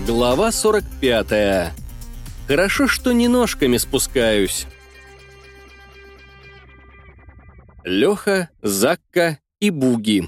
Глава 45. Хорошо, что не ножками спускаюсь. Леха, Закка и Буги.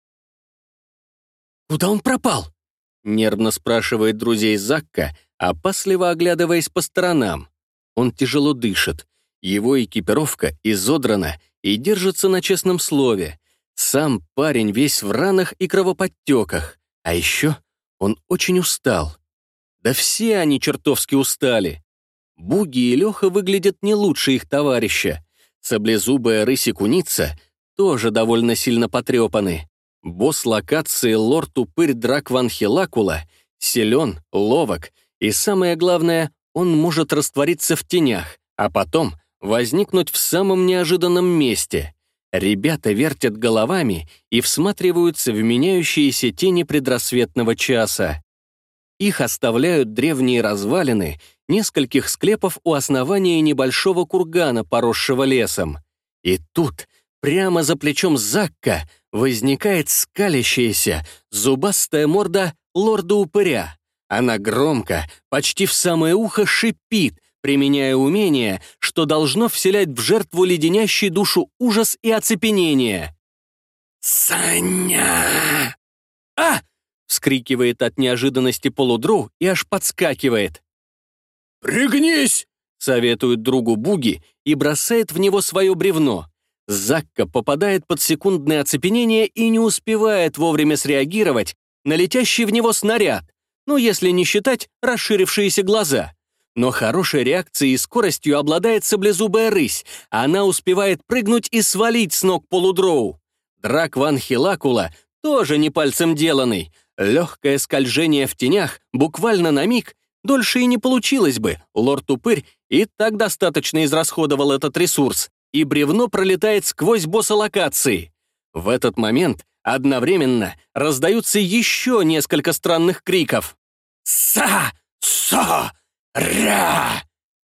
«Куда он пропал?» — нервно спрашивает друзей Закка, опасливо оглядываясь по сторонам. Он тяжело дышит. Его экипировка изодрана и держится на честном слове. Сам парень весь в ранах и кровоподтеках. А еще он очень устал. Да все они чертовски устали. Буги и Леха выглядят не лучше их товарища. Саблезубая рысь и куница тоже довольно сильно потрепаны. Босс локации лорд-упырь Драк Ван Хилакула силен, ловок, и самое главное, он может раствориться в тенях, а потом возникнуть в самом неожиданном месте. Ребята вертят головами и всматриваются в меняющиеся тени предрассветного часа. Их оставляют древние развалины нескольких склепов у основания небольшого кургана, поросшего лесом. И тут, прямо за плечом Закка, возникает скалящаяся, зубастая морда лорда-упыря. Она громко, почти в самое ухо шипит, применяя умение, что должно вселять в жертву леденящий душу ужас и оцепенение. «Саня!» «А!» — вскрикивает от неожиданности полудроу и аж подскакивает. «Пригнись!» — советует другу Буги и бросает в него свое бревно. Закка попадает под секундное оцепенение и не успевает вовремя среагировать на летящий в него снаряд, если не считать расширившиеся глаза. Но хорошей реакцией и скоростью обладает саблезубая рысь, а она успевает прыгнуть и свалить с ног полудроу. Драк Ван Хилакула тоже не пальцем деланный. Легкое скольжение в тенях буквально на миг, дольше и не получилось бы, лорд-упырь и так достаточно израсходовал этот ресурс, и бревно пролетает сквозь босса локации. В этот момент одновременно раздаются еще несколько странных криков. «Са-со-ра!»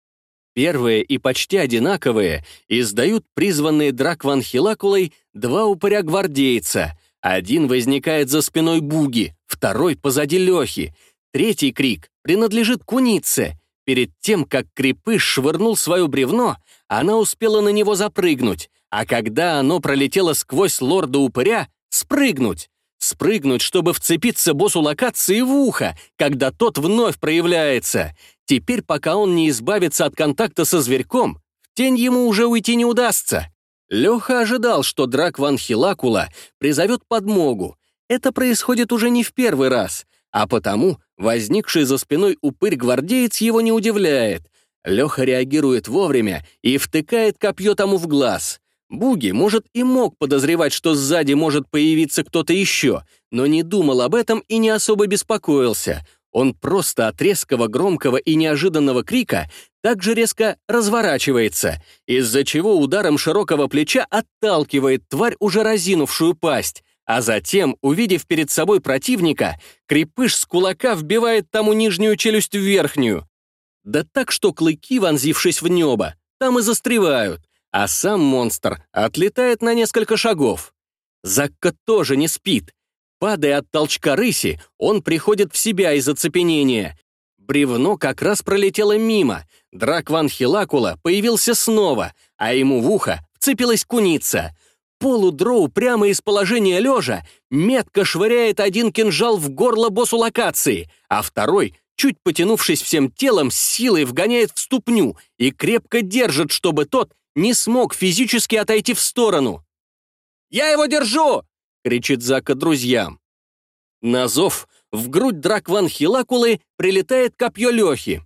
Первые и почти одинаковые издают призванные Драк Ван Хилакулой два упыря-гвардейца. Один возникает за спиной Буги, второй позади Лехи. Третий крик принадлежит кунице. Перед тем, как крепыш швырнул свое бревно, она успела на него запрыгнуть, а когда оно пролетело сквозь лорда-упыря, спрыгнуть. Спрыгнуть, чтобы вцепиться боссу локации в ухо, когда тот вновь проявляется. Теперь, пока он не избавится от контакта со зверьком, в тень ему уже уйти не удастся. Леха ожидал, что Драк Ван Хилакула призовет подмогу. Это происходит уже не в первый раз, а потому возникший за спиной упырь-гвардеец его не удивляет. Леха реагирует вовремя и втыкает копье тому в глаз. Буги, может, и мог подозревать, что сзади может появиться кто-то еще, но не думал об этом и не особо беспокоился. Он просто от резкого, громкого и неожиданного крика также резко разворачивается, из-за чего ударом широкого плеча отталкивает тварь, уже разинувшую пасть, а затем, увидев перед собой противника, крепыш с кулака вбивает тому нижнюю челюсть в верхнюю. Да так, что клыки, вонзившись в небо, там и застревают, а сам монстр отлетает на несколько шагов. Закка тоже не спит. Падая от толчка рыси, он приходит в себя из оцепенения. Бревно как раз пролетело мимо. Драк Ван Хилакула появился снова, а ему в ухо вцепилась куница. Полудроу прямо из положения лежа метко швыряет один кинжал в горло боссу локации, а второй, чуть потянувшись всем телом, с силой вгоняет в ступню и крепко держит, чтобы тот не смог физически отойти в сторону. «Я его держу!» — кричит Закка друзьям. На зов в грудь Драк Ван Хилакулы прилетает копье Лехи.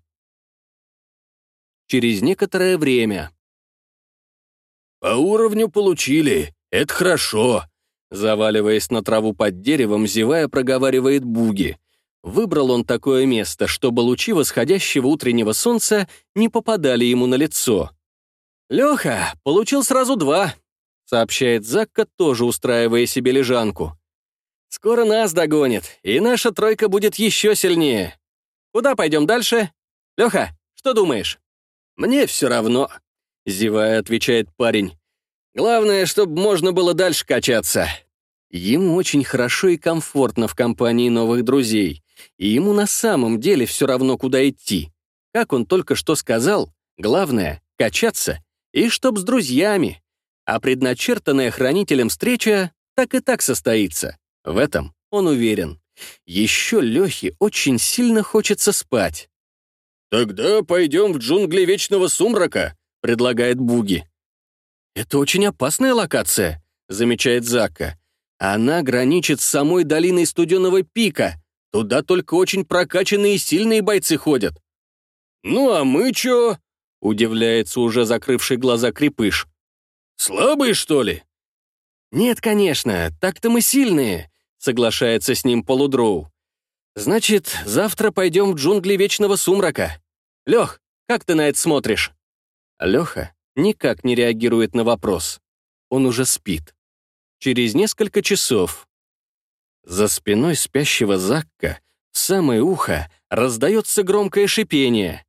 Через некоторое время. «По уровню получили, это хорошо», — заваливаясь на траву под деревом, зевая, проговаривает Буги. Выбрал он такое место, чтобы лучи восходящего утреннего солнца не попадали ему на лицо. «Леха получил сразу 2», — сообщает Закка, тоже устраивая себе лежанку. «Скоро нас догонит, и наша тройка будет еще сильнее. Куда пойдем дальше? Леха, что думаешь?» «Мне все равно», — зевая, отвечает парень. «Главное, чтобы можно было дальше качаться. Ему очень хорошо и комфортно в компании новых друзей, и ему на самом деле все равно, куда идти. Как он только что сказал, главное — качаться, и чтоб с друзьями. А предначертанная хранителем встреча так и так состоится. В этом он уверен. Еще Лехе очень сильно хочется спать. «Тогда пойдем в джунгли Вечного Сумрака», — предлагает Буги. «Это очень опасная локация», — замечает Закка. «Она граничит с самой долиной Студеного Пика. Туда только очень прокачанные и сильные бойцы ходят». «Ну а мы чё?» — удивляется уже закрывший глаза Крепыш. «Слабые, что ли?» «Нет, конечно, так-то мы сильные», — соглашается с ним Полудроу. «Значит, завтра пойдем в джунгли Вечного Сумрака. Лех, как ты на это смотришь?» Леха никак не реагирует на вопрос. Он уже спит. Через несколько часов. За спиной спящего Закка в самое ухо раздается громкое шипение.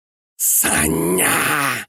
«Саня!»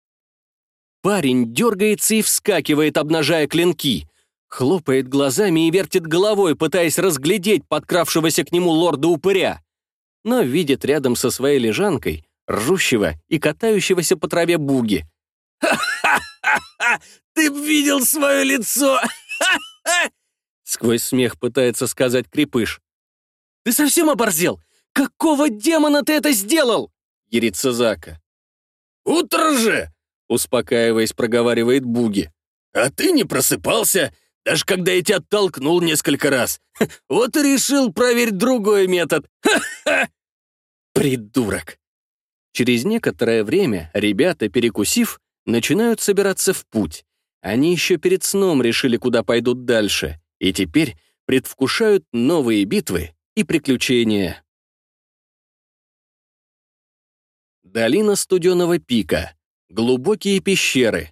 Парень дергается и вскакивает, обнажая клинки. Хлопает глазами и вертит головой, пытаясь разглядеть подкравшегося к нему лорда-упыря. Но видит рядом со своей лежанкой ржущего и катающегося по траве Буги. «Ха-ха-ха! Ты б видел свое лицо! Ха-ха!» Сквозь смех пытается сказать Крепыш. «Ты совсем оборзел? Какого демона ты это сделал?» — ярится Закка. «Утро же!» — успокаиваясь, проговаривает Буги. «А ты не просыпался, даже когда я тебя оттолкнул несколько раз. Вот и решил проверить другой метод. Ха-ха!» «Придурок!» Через некоторое время ребята, перекусив, начинают собираться в путь. Они еще перед сном решили, куда пойдут дальше, и теперь предвкушают новые битвы и приключения. Долина Студеного Пика. Глубокие пещеры.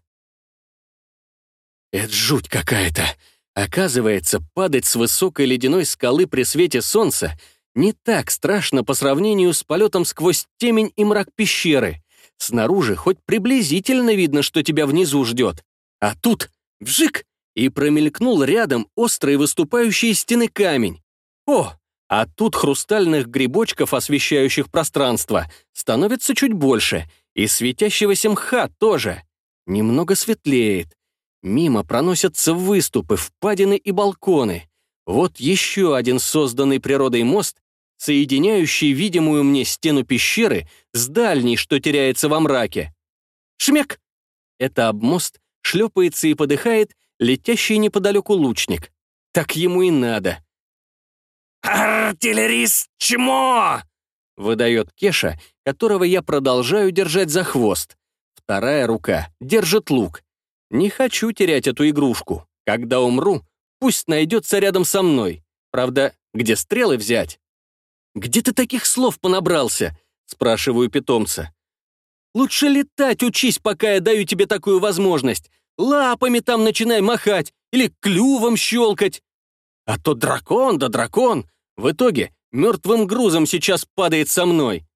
Это жуть какая-то. Оказывается, падать с высокой ледяной скалы при свете солнца не так страшно по сравнению с полетом сквозь темень и мрак пещеры. Снаружи хоть приблизительно видно, что тебя внизу ждет. А тут вжик, и промелькнул рядом острый выступающий из стены камень. О, а тут хрустальных грибочков, освещающих пространство, становится чуть больше, и светящегося мха тоже. Немного светлеет. Мимо проносятся выступы, впадины и балконы. Вот еще один созданный природой мост, соединяющий видимую мне стену пещеры с дальней, что теряется во мраке. Шмяк! Это об мост шлепается и подыхает летящий неподалеку лучник. Так ему и надо. «Артиллерист чмо!» — выдает Кеша, которого я продолжаю держать за хвост. Вторая рука держит лук. Не хочу терять эту игрушку. Когда умру, пусть найдется рядом со мной. Правда, где стрелы взять? «Где ты таких слов понабрался?» — спрашиваю питомца. «Лучше летать учись, пока я даю тебе такую возможность. Лапами там начинай махать или клювом щелкать. А то дракон да дракон. В итоге мертвым грузом сейчас падает со мной».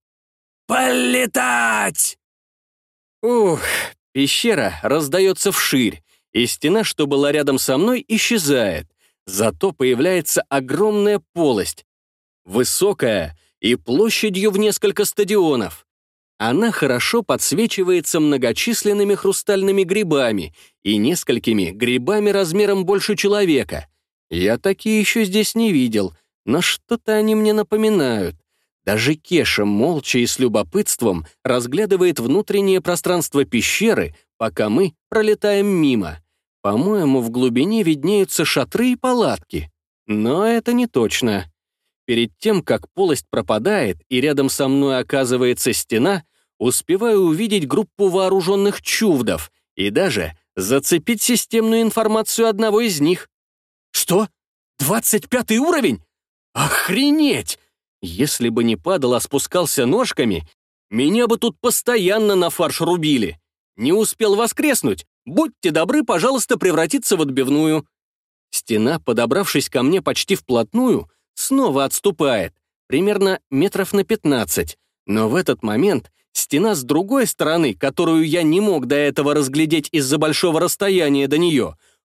«Полетать!» Ух, пещера раздается вширь, и стена, что была рядом со мной, исчезает. Зато появляется огромная полость, высокая и площадью в несколько стадионов. Она хорошо подсвечивается многочисленными хрустальными грибами и несколькими грибами размером больше человека. Я такие еще здесь не видел, но что-то они мне напоминают. Даже Кеша молча и с любопытством разглядывает внутреннее пространство пещеры, пока мы пролетаем мимо. По-моему, в глубине виднеются шатры и палатки. Но это не точно. Перед тем, как полость пропадает и рядом со мной оказывается стена, успеваю увидеть группу вооруженных чувдов и даже зацепить системную информацию одного из них. Что? 25 уровень? Охренеть! Если бы не падал, а спускался ножками, меня бы тут постоянно на фарш рубили. Не успел воскреснуть? Будьте добры, пожалуйста, превратиться в отбивную. Стена, подобравшись ко мне почти вплотную, снова отступает, примерно метров на 15. Но в этот момент стена с другой стороны, которую я не мог до этого разглядеть из-за большого расстояния до нее,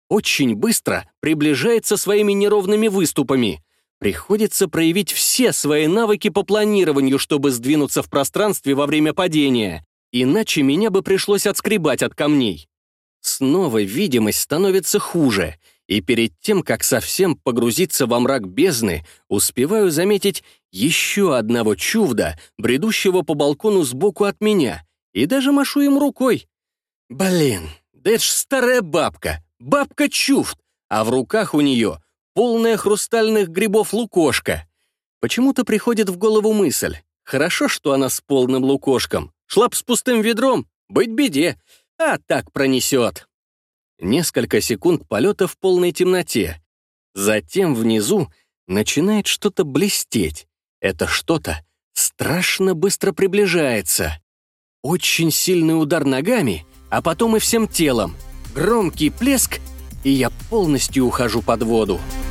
очень быстро приближается своими неровными выступами. Приходится проявить все свои навыки по планированию, чтобы сдвинуться в пространстве во время падения. Иначе меня бы пришлось отскребать от камней. Снова видимость становится хуже, и перед тем, как совсем погрузиться во мрак бездны, успеваю заметить еще одного чувда, бредущего по балкону сбоку от меня, и даже машу им рукой. Блин, да это ж старая бабка, бабка-чуфт, а в руках у нее полная хрустальных грибов лукошка. Почему-то приходит в голову мысль: хорошо, что она с полным лукошком. Шла б с пустым ведром, быть беде, а так пронесет. Несколько секунд полета в полной темноте. Затем внизу начинает что-то блестеть. Это что-то страшно быстро приближается. Очень сильный удар ногами, а потом и всем телом. Громкий плеск, и я полностью ухожу под воду.